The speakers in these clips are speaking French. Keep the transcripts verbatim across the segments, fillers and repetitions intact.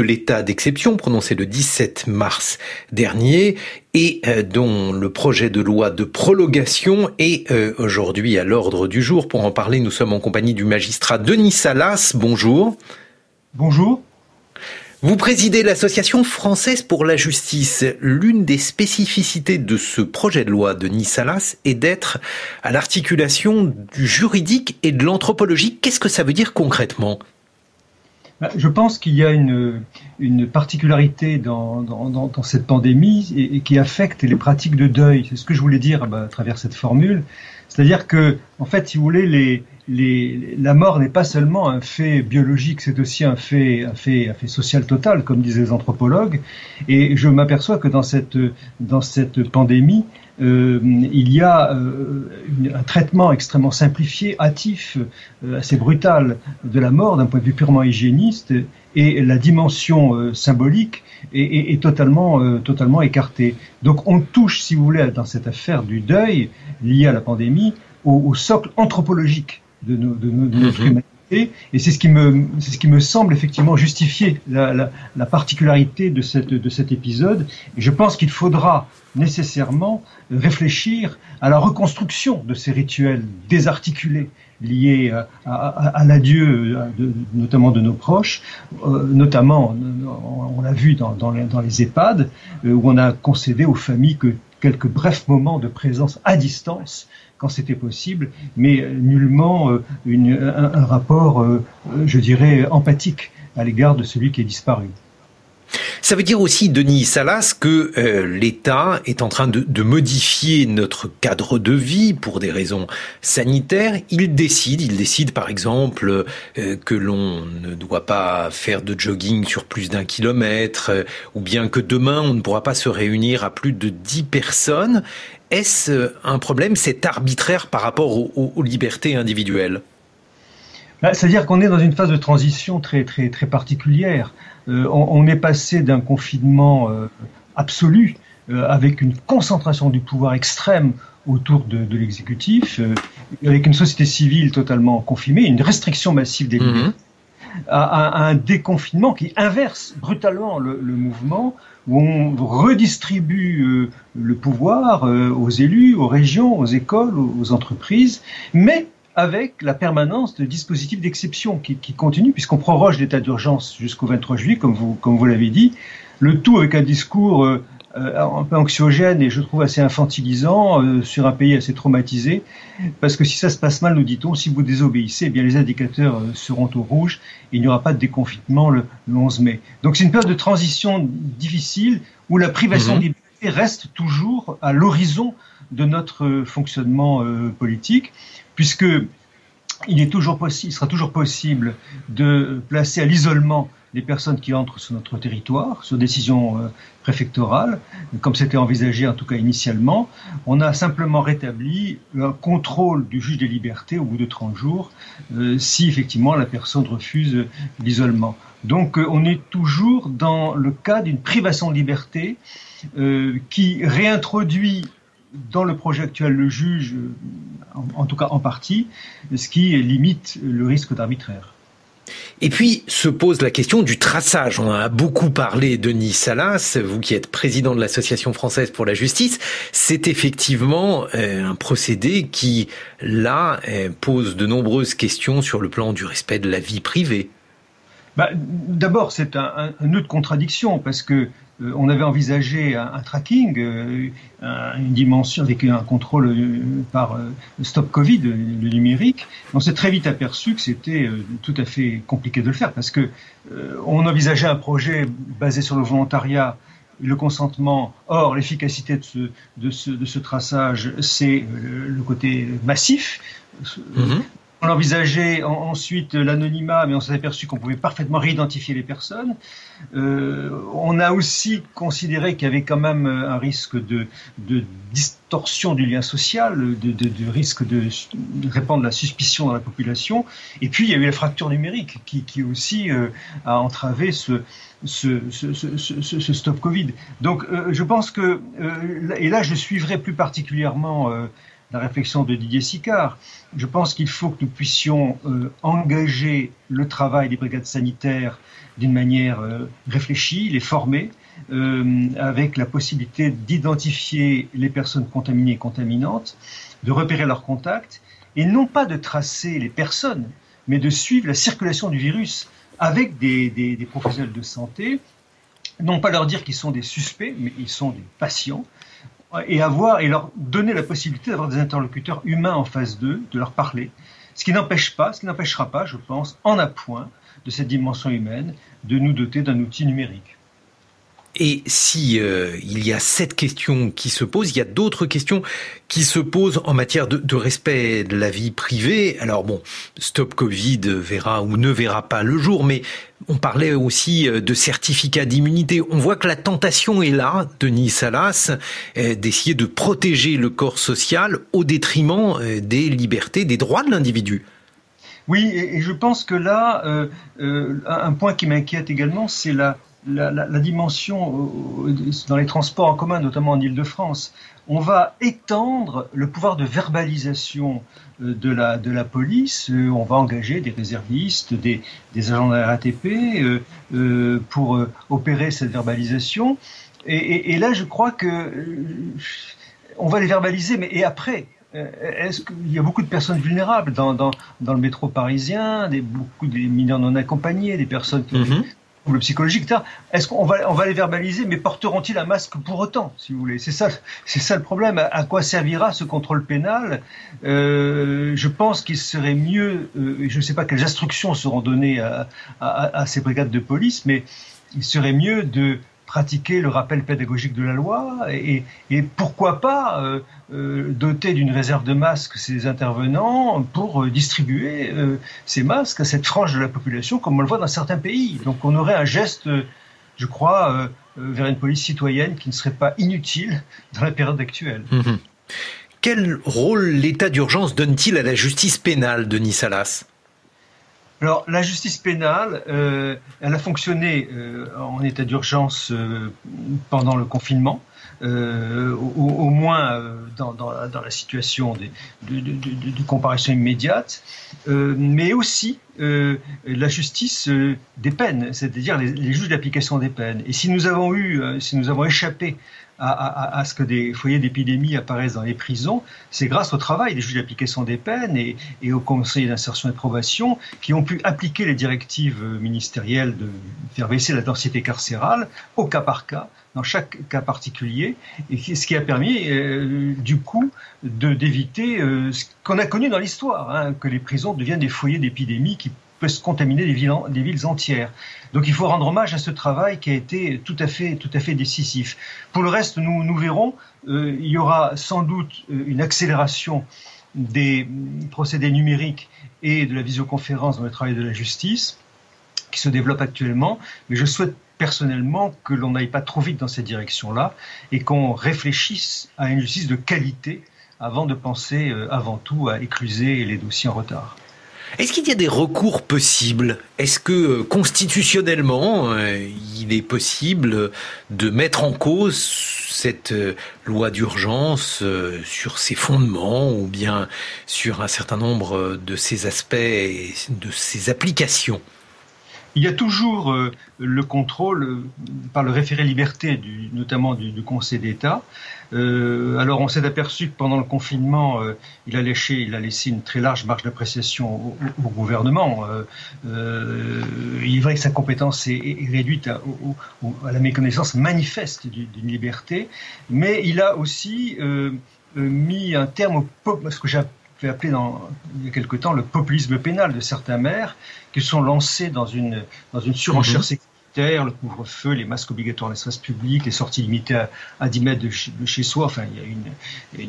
l'état d'exception prononcé le dix-sept mars dernier et euh, dont le projet de loi de prolongation est euh, aujourd'hui à l'ordre du jour. Pour en parler, nous sommes en compagnie du magistrat Denis Salas. Bonjour. Bonjour. Vous présidez l'Association française pour la justice. L'une des spécificités de ce projet de loi, Denis Salas, est d'être à l'articulation du juridique et de l'anthropologique. Qu'est-ce que ça veut dire concrètement ? Je pense qu'il y a une, une particularité dans, dans, dans, dans cette pandémie et, et qui affecte les pratiques de deuil. C'est ce que je voulais dire bah, à travers cette formule. C'est-à-dire que, en fait, si vous voulez, les, les, la mort n'est pas seulement un fait biologique, c'est aussi un fait, un fait, un fait social total, comme disent les anthropologues. Et je m'aperçois que dans cette, dans cette pandémie, euh, il y a euh, une, un traitement extrêmement simplifié, hâtif, euh, assez brutal de la mort d'un point de vue purement hygiéniste, et la dimension euh, symbolique est, est, est totalement, euh, totalement écartée. Donc on touche, si vous voulez, dans cette affaire du deuil lié à la pandémie, au, au socle anthropologique de, nos, de, nos, de notre humanité. Et c'est ce qui me, c'est ce qui me semble effectivement justifier la, la, la particularité de, cette, de cet épisode. Et je pense qu'il faudra nécessairement réfléchir à la reconstruction de ces rituels désarticulés liés à, à, à l'adieu, de, notamment de nos proches, euh, notamment, on l'a vu dans, dans, les, dans les EHPAD, euh, où on a concédé aux familles que quelques brefs moments de présence à distance, quand c'était possible, mais nullement euh, une, un, un rapport, euh, je dirais, empathique à l'égard de celui qui est disparu. Ça veut dire aussi, Denis Salas, que euh, l'État est en train de, de modifier notre cadre de vie pour des raisons sanitaires. Il décide, il décide par exemple euh, que l'on ne doit pas faire de jogging sur plus d'un kilomètre, euh, ou bien que demain on ne pourra pas se réunir à plus de dix personnes. Est-ce un problème, c'est arbitraire par rapport aux, aux, aux libertés individuelles ? C'est-à-dire qu'on est dans une phase de transition très, très, très particulière. Euh, on, on est passé d'un confinement euh, absolu, euh, avec une concentration du pouvoir extrême autour de, de l'exécutif, euh, avec une société civile totalement confinée, une restriction massive des libertés, mmh. à, à, à un déconfinement qui inverse brutalement le, le mouvement, où on redistribue euh, le pouvoir euh, aux élus, aux régions, aux écoles, aux, aux entreprises, mais avec la permanence de dispositifs d'exception qui, qui continuent, puisqu'on proroge l'état d'urgence jusqu'au vingt-trois juillet, comme vous, comme vous l'avez dit, le tout avec un discours euh, un peu anxiogène et je trouve assez infantilisant euh, sur un pays assez traumatisé, parce que si ça se passe mal, nous dit-on, si vous désobéissez, eh bien les indicateurs euh, seront au rouge et il n'y aura pas de déconfinement le, le onze mai. Donc c'est une période de transition difficile où la privation mmh. de liberté reste toujours à l'horizon de notre fonctionnement euh, politique, puisque il est toujours possible, il sera toujours possible de placer à l'isolement les personnes qui entrent sur notre territoire, sur décision euh, préfectorale, comme c'était envisagé en tout cas initialement. On a simplement rétabli un contrôle du juge des libertés au bout de trente jours, euh, si effectivement la personne refuse l'isolement. Donc euh, on est toujours dans le cas d'une privation de liberté euh, qui réintroduit dans le projet actuel le juge, en, en tout cas en partie, ce qui limite le risque d'arbitraire. Et puis se pose la question du traçage. On en a beaucoup parlé, Denis Salas, vous qui êtes président de l'Association française pour la justice. C'est effectivement euh, un procédé qui, là, euh, pose de nombreuses questions sur le plan du respect de la vie privée. Bah, d'abord, c'est un, un, un nœud de contradiction, parce que euh, on avait envisagé un, un tracking, euh, un, une dimension avec un contrôle euh, par euh, Stop Covid, le, le numérique. On s'est très vite aperçu que c'était euh, tout à fait compliqué de le faire, parce que euh, on envisageait un projet basé sur le volontariat, le consentement. Or, l'efficacité de ce, de ce, de ce traçage, c'est le, le côté massif. Mm-hmm. On envisageait ensuite l'anonymat, mais on s'est aperçu qu'on pouvait parfaitement réidentifier les personnes. Euh, on a aussi considéré qu'il y avait quand même un risque de, de distorsion du lien social, de, de, de risque de, de répandre la suspicion dans la population. Et puis il y a eu la fracture numérique qui, qui aussi euh, a entravé ce, ce, ce, ce, ce, ce stop Covid. Donc euh, je pense que, euh, et là je suivrai plus particulièrement euh, la réflexion de Didier Sicard. Je pense qu'il faut que nous puissions euh, engager le travail des brigades sanitaires d'une manière euh, réfléchie, les former, euh, avec la possibilité d'identifier les personnes contaminées et contaminantes, de repérer leurs contacts, et non pas de tracer les personnes, mais de suivre la circulation du virus avec des, des, des professionnels de santé, non pas leur dire qu'ils sont des suspects, mais ils sont des patients, et avoir et leur donner la possibilité d'avoir des interlocuteurs humains en face d'eux, de leur parler, ce qui n'empêche pas, ce qui n'empêchera pas, je pense, en appoint de cette dimension humaine, de nous doter d'un outil numérique. Et si euh, il y a cette question qui se pose, il y a d'autres questions qui se posent en matière de, de respect de la vie privée. Alors bon, Stop Covid verra ou ne verra pas le jour, mais on parlait aussi de certificat d'immunité. On voit que la tentation est là, Denis Salas, euh, d'essayer de protéger le corps social au détriment euh, des libertés, des droits de l'individu. Oui, et, et je pense que là, euh, euh, un point qui m'inquiète également, c'est la La, la, la dimension dans les transports en commun, notamment en Île-de-France. On va étendre le pouvoir de verbalisation de la, de la police. On va engager des réservistes, des, des agents de la R A T P euh, euh, pour euh, opérer cette verbalisation. Et, et, et là, je crois que euh, on va les verbaliser, mais et après est-ce qu'il y a beaucoup de personnes vulnérables dans, dans, dans le métro parisien, des, beaucoup de mineurs non accompagnés, des personnes qui ont mm-hmm. le psychologique, et cetera. Est-ce qu'on va, on va les verbaliser, mais porteront-ils un masque pour autant, si vous voulez? C'est ça, c'est ça le problème. À, à quoi servira ce contrôle pénal? euh, Je pense qu'il serait mieux, euh, je ne sais pas quelles instructions seront données à, à, à ces brigades de police, mais il serait mieux de pratiquer le rappel pédagogique de la loi et, et pourquoi pas euh, euh, doter d'une réserve de masques ces intervenants pour euh, distribuer euh, ces masques à cette frange de la population comme on le voit dans certains pays. Donc on aurait un geste, je crois, euh, euh, vers une police citoyenne qui ne serait pas inutile dans la période actuelle. Mmh. Quel rôle l'état d'urgence donne-t-il à la justice pénale, Denis Salas ? Alors, la justice pénale, euh, elle a fonctionné euh, en état d'urgence euh, pendant le confinement, euh, au, au moins euh, dans, dans, dans la situation de, de, de, de, de comparution immédiate, euh, mais aussi euh, la justice euh, des peines, c'est-à-dire les, les juges d'application des peines. Et si nous avons eu, euh, si nous avons échappé À, à, à ce que des foyers d'épidémie apparaissent dans les prisons, c'est grâce au travail des juges d'application des peines et, et au conseil d'insertion et de probation qui ont pu appliquer les directives ministérielles de faire baisser la densité carcérale au cas par cas, dans chaque cas particulier, et ce qui a permis euh, du coup de, d'éviter euh, ce qu'on a connu dans l'histoire, hein, que les prisons deviennent des foyers d'épidémie qui peut se contaminer des villes, des villes entières. Donc il faut rendre hommage à ce travail qui a été tout à fait, tout à fait décisif. Pour le reste, nous, nous verrons, euh, il y aura sans doute une accélération des procédés numériques et de la visioconférence dans le travail de la justice qui se développe actuellement, mais je souhaite personnellement que l'on n'aille pas trop vite dans cette direction-là et qu'on réfléchisse à une justice de qualité avant de penser euh, avant tout à écluser les dossiers en retard. Est-ce qu'il y a des recours possibles ? Est-ce que constitutionnellement, euh, il est possible de mettre en cause cette euh, loi d'urgence euh, sur ses fondements ou bien sur un certain nombre de ses aspects et de ses applications ? Il y a toujours euh, le contrôle euh, par le référé liberté, du, notamment du, du Conseil d'État. Euh, alors on s'est aperçu que pendant le confinement, euh, il, a laissé, il a laissé une très large marge d'appréciation au, au gouvernement. Euh, euh, il est vrai que sa compétence est, est réduite à, au, à la méconnaissance manifeste d'une liberté, mais il a aussi euh, mis un terme au pop, ce que j'ai fait appeler dans, il y a quelque temps le populisme pénal de certains maires qui sont lancés dans une, dans une surenchère mmh. sécuritaire, le couvre-feu, les masques obligatoires dans l'espace public, les sorties limitées à, à dix mètres de, ch- de chez soi. Enfin, il y a une,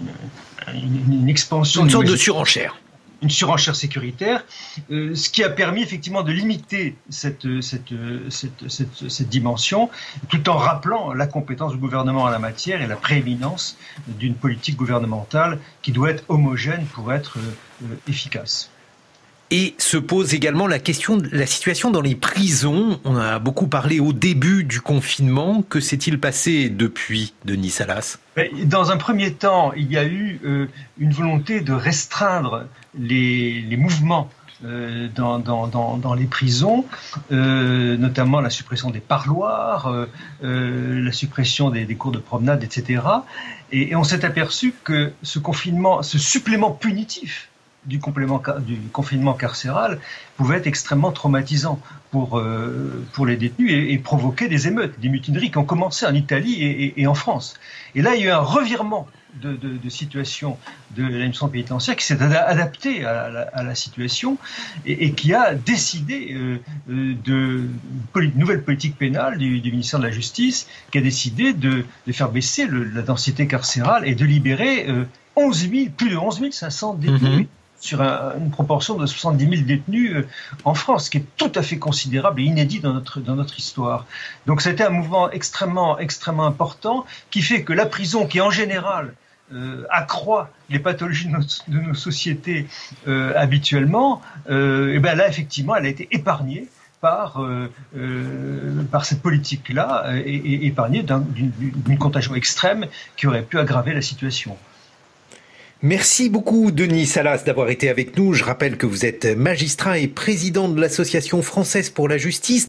une, une, une, une expansion. Une sorte de surenchère. Une surenchère sécuritaire, euh, ce qui a permis effectivement de limiter cette, cette, cette, cette, cette dimension, tout en rappelant la compétence du gouvernement en la matière et la prééminence d'une politique gouvernementale qui doit être homogène pour être euh, efficace. Et se pose également la question de la situation dans les prisons. On a beaucoup parlé au début du confinement. Que s'est-il passé depuis, Denis Salas ? Dans un premier temps, il y a eu euh, une volonté de restreindre les, les mouvements euh, dans, dans, dans, dans les prisons, euh, notamment la suppression des parloirs, euh, euh, la suppression des, des cours de promenade, et cetera. Et, et on s'est aperçu que ce confinement, ce supplément punitif du, complément, du confinement carcéral pouvait être extrêmement traumatisant pour, euh, pour les détenus et, et provoquer des émeutes, des mutineries qui ont commencé en Italie et, et, et en France. Et là, il y a eu un revirement de, de, de situation de l'administration pénitentiaire qui s'est adapté à la, à la situation et, et qui a décidé euh, de une nouvelle politique pénale du, du ministère de la Justice, qui a décidé de, de faire baisser le, la densité carcérale et de libérer euh, onze mille, plus de onze mille cinq cents détenus. Mm-hmm. Sur un, une proportion de soixante-dix mille détenus euh, en France, ce qui est tout à fait considérable et inédit dans notre, dans notre histoire. Donc c'était un mouvement extrêmement, extrêmement important qui fait que la prison, qui en général euh, accroît les pathologies de nos, de nos sociétés euh, habituellement, euh, et ben là effectivement elle a été épargnée par, euh, euh, par cette politique-là et, et épargnée d'un, d'une, d'une contagion extrême qui aurait pu aggraver la situation. Merci beaucoup Denis Salas d'avoir été avec nous. Je rappelle que vous êtes magistrat et président de l'Association française pour la justice.